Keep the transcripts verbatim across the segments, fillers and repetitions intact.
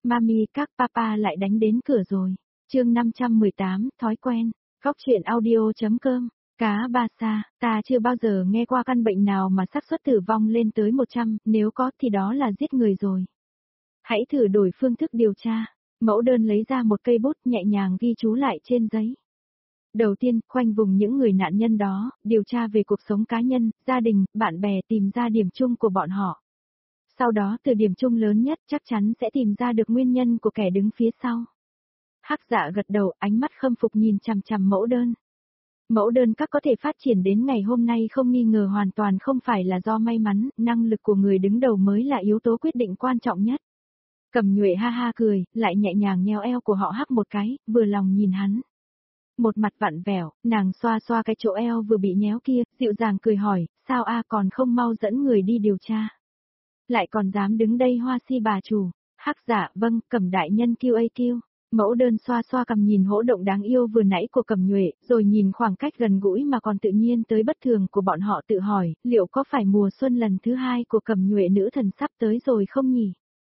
Mami các papa lại đánh đến cửa rồi. Chương năm trăm mười tám, thói quen. Góc truyện audio.com. Cá ba sa, ta chưa bao giờ nghe qua căn bệnh nào mà xác suất tử vong lên tới một trăm, nếu có thì đó là giết người rồi. Hãy thử đổi phương thức điều tra. Mẫu đơn lấy ra một cây bút nhẹ nhàng ghi chú lại trên giấy. Đầu tiên, khoanh vùng những người nạn nhân đó, điều tra về cuộc sống cá nhân, gia đình, bạn bè, tìm ra điểm chung của bọn họ. Sau đó từ điểm chung lớn nhất chắc chắn sẽ tìm ra được nguyên nhân của kẻ đứng phía sau. Hắc Dạ gật đầu, ánh mắt khâm phục nhìn chằm chằm mẫu đơn. Mẫu đơn các có thể phát triển đến ngày hôm nay không nghi ngờ hoàn toàn không phải là do may mắn, năng lực của người đứng đầu mới là yếu tố quyết định quan trọng nhất. Cẩm Nhuệ ha ha cười, lại nhẹ nhàng nheo eo của họ Hắc một cái, vừa lòng nhìn hắn. Một mặt vặn vẹo, nàng xoa xoa cái chỗ eo vừa bị nhéo kia, dịu dàng cười hỏi, sao a còn không mau dẫn người đi điều tra. Lại còn dám đứng đây hoa si bà chủ. Hắc Dạ, vâng, Cẩm đại nhân kêu a kêu. Mẫu đơn xoa xoa cầm nhìn hỗ động đáng yêu vừa nãy của Cẩm Nhuệ, rồi nhìn khoảng cách gần gũi mà còn tự nhiên tới bất thường của bọn họ tự hỏi, liệu có phải mùa xuân lần thứ hai của Cẩm Nhuệ nữ thần sắp tới rồi không nhỉ?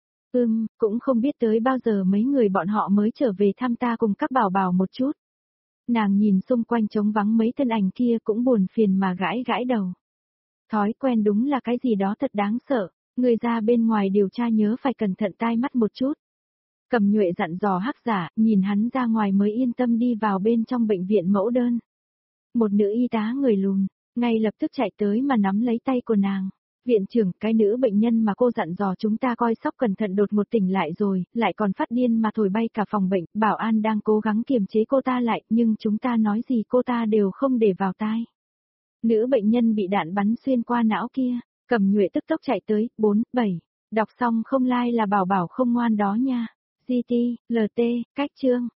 Ừm, cũng không biết tới bao giờ mấy người bọn họ mới trở về thăm ta cùng các bảo bảo một chút. Nàng nhìn xung quanh trống vắng mấy thân ảnh kia cũng buồn phiền mà gãi gãi đầu. Thói quen đúng là cái gì đó thật đáng sợ, người ra bên ngoài điều tra nhớ phải cẩn thận tai mắt một chút. Cẩm Nhuệ dặn dò Hắc Dạ, nhìn hắn ra ngoài mới yên tâm đi vào bên trong bệnh viện mẫu đơn. Một nữ y tá người lùn, ngay lập tức chạy tới mà nắm lấy tay của nàng. Viện trưởng, cái nữ bệnh nhân mà cô dặn dò chúng ta coi sóc cẩn thận đột ngột tỉnh lại rồi, lại còn phát điên mà thổi bay cả phòng bệnh, bảo an đang cố gắng kiềm chế cô ta lại, nhưng chúng ta nói gì cô ta đều không để vào tai. Nữ bệnh nhân bị đạn bắn xuyên qua não kia, Cẩm Nhuệ tức tốc chạy tới, bốn, bảy, đọc xong không like là bảo bảo không ngoan đó nha. giê tê, lờ tê, cách chương,